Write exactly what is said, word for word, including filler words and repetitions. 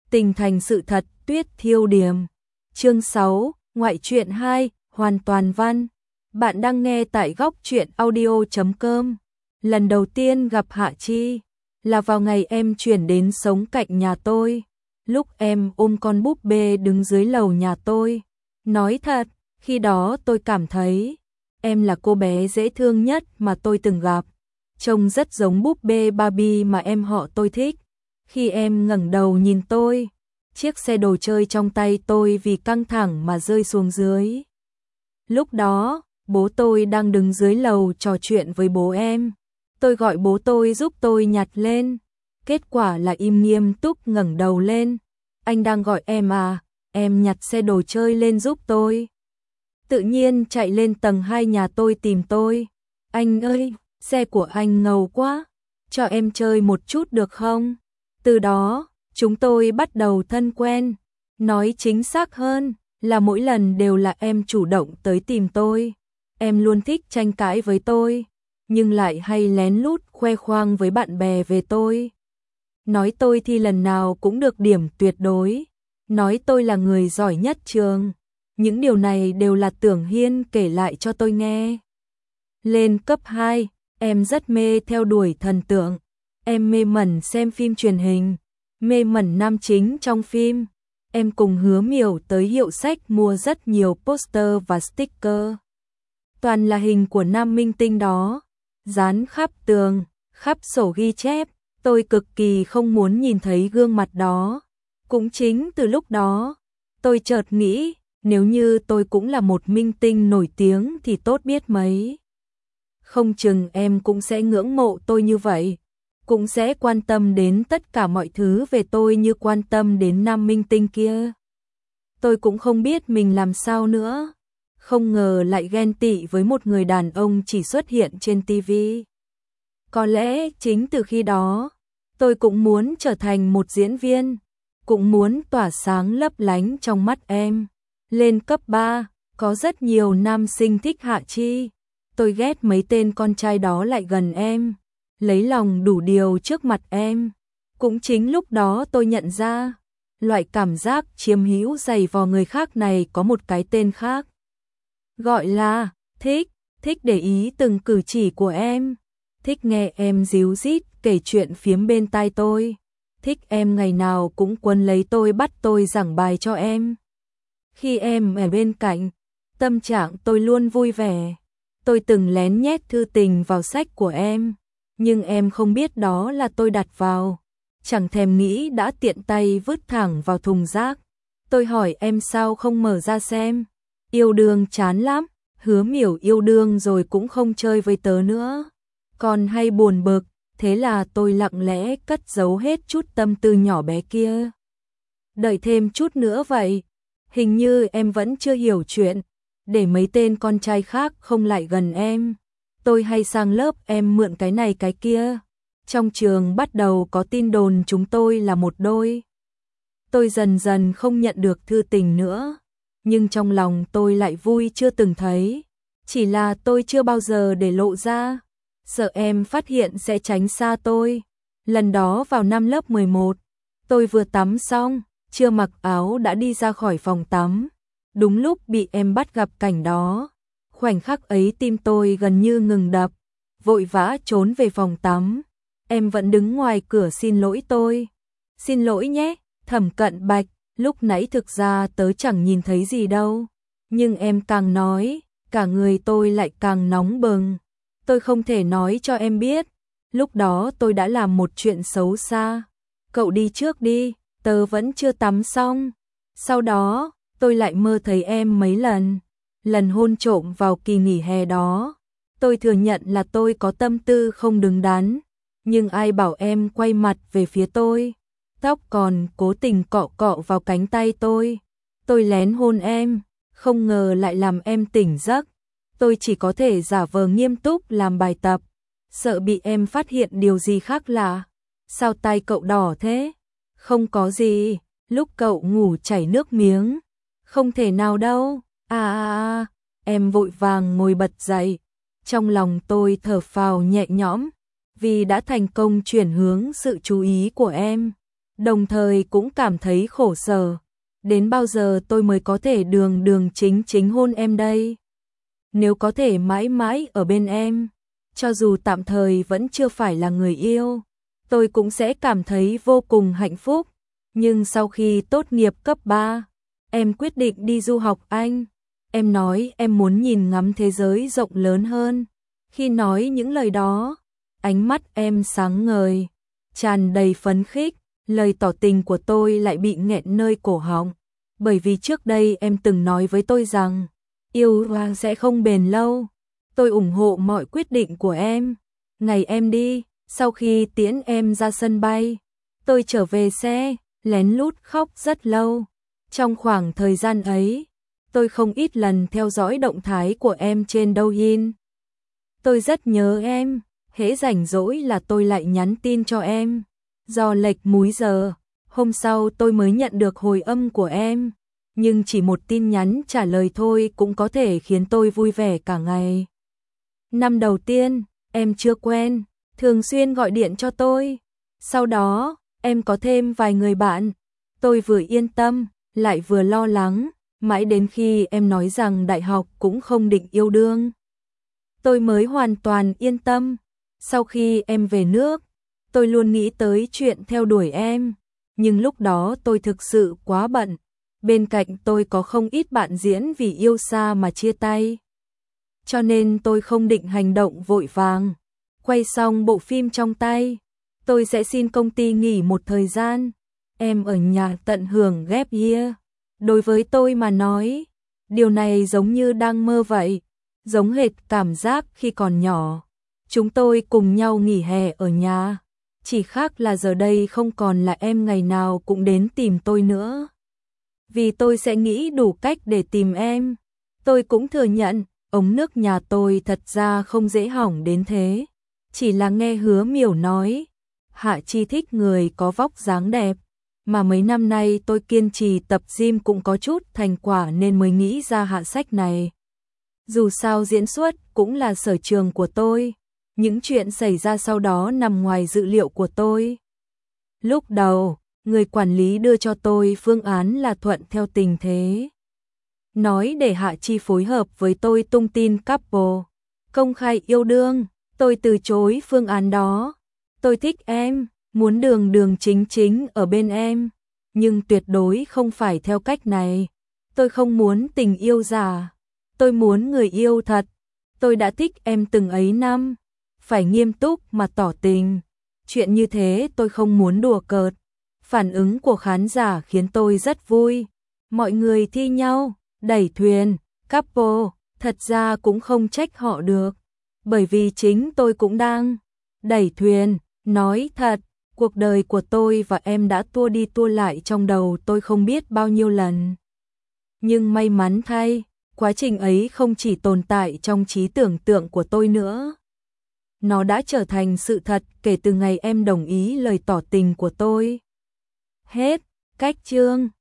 Tình thành sự thật, Tuyết Thiêu Điềm. Chương sáu, Ngoại truyện hai, hoàn toàn văn. Bạn đang nghe tại góc truyện audio chấm com. Lần đầu tiên gặp Hạ Chi là vào ngày em chuyển đến sống cạnh nhà tôi. Lúc em ôm con búp bê đứng dưới lầu nhà tôi. Nói thật, khi đó tôi cảm thấy em là cô bé dễ thương nhất mà tôi từng gặp. Trông rất giống búp bê Barbie mà em họ tôi thích. Khi em ngẩng đầu nhìn tôi, chiếc xe đồ chơi trong tay tôi vì căng thẳng mà rơi xuống dưới. Lúc đó, bố tôi đang đứng dưới lầu trò chuyện với bố em. Tôi gọi bố tôi giúp tôi nhặt lên. Kết quả là im nghiêm túc ngẩng đầu lên. Anh đang gọi em à? Em nhặt xe đồ chơi lên giúp tôi. Tự nhiên chạy lên tầng hai nhà tôi tìm tôi. Anh ơi, xe của anh ngầu quá. Cho em chơi một chút được không? Từ đó, chúng tôi bắt đầu thân quen. Nói chính xác hơn là mỗi lần đều là em chủ động tới tìm tôi. Em luôn thích tranh cãi với tôi, nhưng lại hay lén lút khoe khoang với bạn bè về tôi. Nói tôi thi lần nào cũng được điểm tuyệt đối. Nói tôi là người giỏi nhất trường. Những điều này đều là Tưởng Hiên kể lại cho tôi nghe. Lên cấp hai, em rất mê theo đuổi thần tượng. Em mê mẩn xem phim truyền hình, mê mẩn nam chính trong phim. Em cùng Hứa Miểu tới hiệu sách mua rất nhiều poster và sticker. Toàn là hình của nam minh tinh đó, dán khắp tường, khắp sổ ghi chép. Tôi cực kỳ không muốn nhìn thấy gương mặt đó. Cũng chính từ lúc đó, tôi chợt nghĩ, nếu như tôi cũng là một minh tinh nổi tiếng thì tốt biết mấy. Không chừng em cũng sẽ ngưỡng mộ tôi như vậy, cũng sẽ quan tâm đến tất cả mọi thứ về tôi như quan tâm đến nam minh tinh kia. Tôi cũng không biết mình làm sao nữa, không ngờ lại ghen tị với một người đàn ông chỉ xuất hiện trên ti vi. Có lẽ chính từ khi đó, tôi cũng muốn trở thành một diễn viên, cũng muốn tỏa sáng lấp lánh trong mắt em. Lên cấp ba, có rất nhiều nam sinh thích Hạ Chi. Tôi ghét mấy tên con trai đó lại gần em, lấy lòng đủ điều trước mặt em. Cũng chính lúc đó tôi nhận ra, loại cảm giác chiếm hữu giày vò người khác này có một cái tên khác. Gọi là thích, thích để ý từng cử chỉ của em, thích nghe em díu dít kể chuyện phiếm bên tai tôi, thích em ngày nào cũng quấn lấy tôi bắt tôi giảng bài cho em. Khi em ở bên cạnh, tâm trạng tôi luôn vui vẻ. Tôi từng lén nhét thư tình vào sách của em, nhưng em không biết đó là tôi đặt vào. Chẳng thèm nghĩ đã tiện tay vứt thẳng vào thùng rác. Tôi hỏi em sao không mở ra xem. Yêu đương chán lắm, Hứa Miểu yêu đương rồi cũng không chơi với tớ nữa. Còn hay buồn bực, thế là tôi lặng lẽ cất giấu hết chút tâm tư nhỏ bé kia. Đợi thêm chút nữa vậy. Hình như em vẫn chưa hiểu chuyện, để mấy tên con trai khác không lại gần em. Tôi hay sang lớp em mượn cái này cái kia. Trong trường bắt đầu có tin đồn chúng tôi là một đôi. Tôi dần dần không nhận được thư tình nữa, nhưng trong lòng tôi lại vui chưa từng thấy. Chỉ là tôi chưa bao giờ để lộ ra, sợ em phát hiện sẽ tránh xa tôi. Lần đó vào năm lớp mười một, tôi vừa tắm xong, chưa mặc áo đã đi ra khỏi phòng tắm. Đúng lúc bị em bắt gặp cảnh đó. Khoảnh khắc ấy tim tôi gần như ngừng đập, vội vã trốn về phòng tắm. Em vẫn đứng ngoài cửa xin lỗi tôi. Xin lỗi nhé, Thẩm Cận Bạch, lúc nãy thực ra tớ chẳng nhìn thấy gì đâu. Nhưng em càng nói, cả người tôi lại càng nóng bừng. Tôi không thể nói cho em biết, lúc đó tôi đã làm một chuyện xấu xa. Cậu đi trước đi, tớ vẫn chưa tắm xong. Sau đó, tôi lại mơ thấy em mấy lần. Lần hôn trộm vào kỳ nghỉ hè đó, tôi thừa nhận là tôi có tâm tư không đứng đắn. Nhưng ai bảo em quay mặt về phía tôi, tóc còn cố tình cọ cọ vào cánh tay tôi. Tôi lén hôn em, không ngờ lại làm em tỉnh giấc. Tôi chỉ có thể giả vờ nghiêm túc làm bài tập, sợ bị em phát hiện điều gì khác lạ. Sao tay cậu đỏ thế? Không có gì, lúc cậu ngủ chảy nước miếng. Không thể nào đâu. À à à, em vội vàng ngồi bật dậy. Trong lòng tôi thở phào nhẹ nhõm, vì đã thành công chuyển hướng sự chú ý của em. đồng thời cũng cảm thấy khổ sở. Đến bao giờ tôi mới có thể đường đường chính chính hôn em đây? Nếu có thể mãi mãi ở bên em, cho dù tạm thời vẫn chưa phải là người yêu, tôi cũng sẽ cảm thấy vô cùng hạnh phúc. Nhưng sau khi tốt nghiệp cấp ba, em quyết định đi du học Anh. Em nói em muốn nhìn ngắm thế giới rộng lớn hơn. Khi nói những lời đó, ánh mắt em sáng ngời, tràn đầy phấn khích. Lời tỏ tình của tôi lại bị nghẹn nơi cổ họng, bởi vì trước đây em từng nói với tôi rằng yêu và sẽ không bền lâu. Tôi ủng hộ mọi quyết định của em. Ngày em đi, sau khi tiễn em ra sân bay, tôi trở về xe, lén lút khóc rất lâu. Trong khoảng thời gian ấy, tôi không ít lần theo dõi động thái của em trên Douyin. Tôi rất nhớ em, hễ rảnh rỗi là tôi lại nhắn tin cho em. Do lệch múi giờ, hôm sau tôi mới nhận được hồi âm của em, nhưng chỉ một tin nhắn trả lời thôi cũng có thể khiến tôi vui vẻ cả ngày. Năm đầu tiên, em chưa quen, thường xuyên gọi điện cho tôi. Sau đó, em có thêm vài người bạn. Tôi vừa yên tâm, lại vừa lo lắng, mãi đến khi em nói rằng đại học cũng không định yêu đương, tôi mới hoàn toàn yên tâm. Sau khi em về nước, tôi luôn nghĩ tới chuyện theo đuổi em, nhưng lúc đó tôi thực sự quá bận. Bên cạnh tôi có không ít bạn diễn vì yêu xa mà chia tay. Cho nên tôi không định hành động vội vàng. Quay xong bộ phim trong tay, tôi sẽ xin công ty nghỉ một thời gian. Em ở nhà tận hưởng gap year. Đối với tôi mà nói, điều này giống như đang mơ vậy, giống hệt cảm giác khi còn nhỏ. Chúng tôi cùng nhau nghỉ hè ở nhà, chỉ khác là giờ đây không còn là em ngày nào cũng đến tìm tôi nữa. Vì tôi sẽ nghĩ đủ cách để tìm em. Tôi cũng thừa nhận, ống nước nhà tôi thật ra không dễ hỏng đến thế. Chỉ là nghe Hứa Miểu nói, Hạ Chi thích người có vóc dáng đẹp, mà mấy năm nay tôi kiên trì tập gym cũng có chút thành quả nên mới nghĩ ra hạ sách này. Dù sao diễn xuất cũng là sở trường của tôi, những chuyện xảy ra sau đó nằm ngoài dự liệu của tôi. Lúc đầu, người quản lý đưa cho tôi phương án là thuận theo tình thế. Nói để Hạ Chi phối hợp với tôi tung tin couple, công khai yêu đương. Tôi từ chối phương án đó. Tôi thích em, muốn đường đường chính chính ở bên em, nhưng tuyệt đối không phải theo cách này. Tôi không muốn tình yêu giả, tôi muốn người yêu thật. Tôi đã thích em từng ấy năm, phải nghiêm túc mà tỏ tình. Chuyện như thế tôi không muốn đùa cợt. Phản ứng của khán giả khiến tôi rất vui. Mọi người thi nhau, đẩy thuyền, couple, thật ra cũng không trách họ được. Bởi vì chính tôi cũng đang đẩy thuyền. Nói thật, cuộc đời của tôi và em đã tua đi tua lại trong đầu tôi không biết bao nhiêu lần. Nhưng may mắn thay, quá trình ấy không chỉ tồn tại trong trí tưởng tượng của tôi nữa. Nó đã trở thành sự thật kể từ ngày em đồng ý lời tỏ tình của tôi. Hết, cách chương.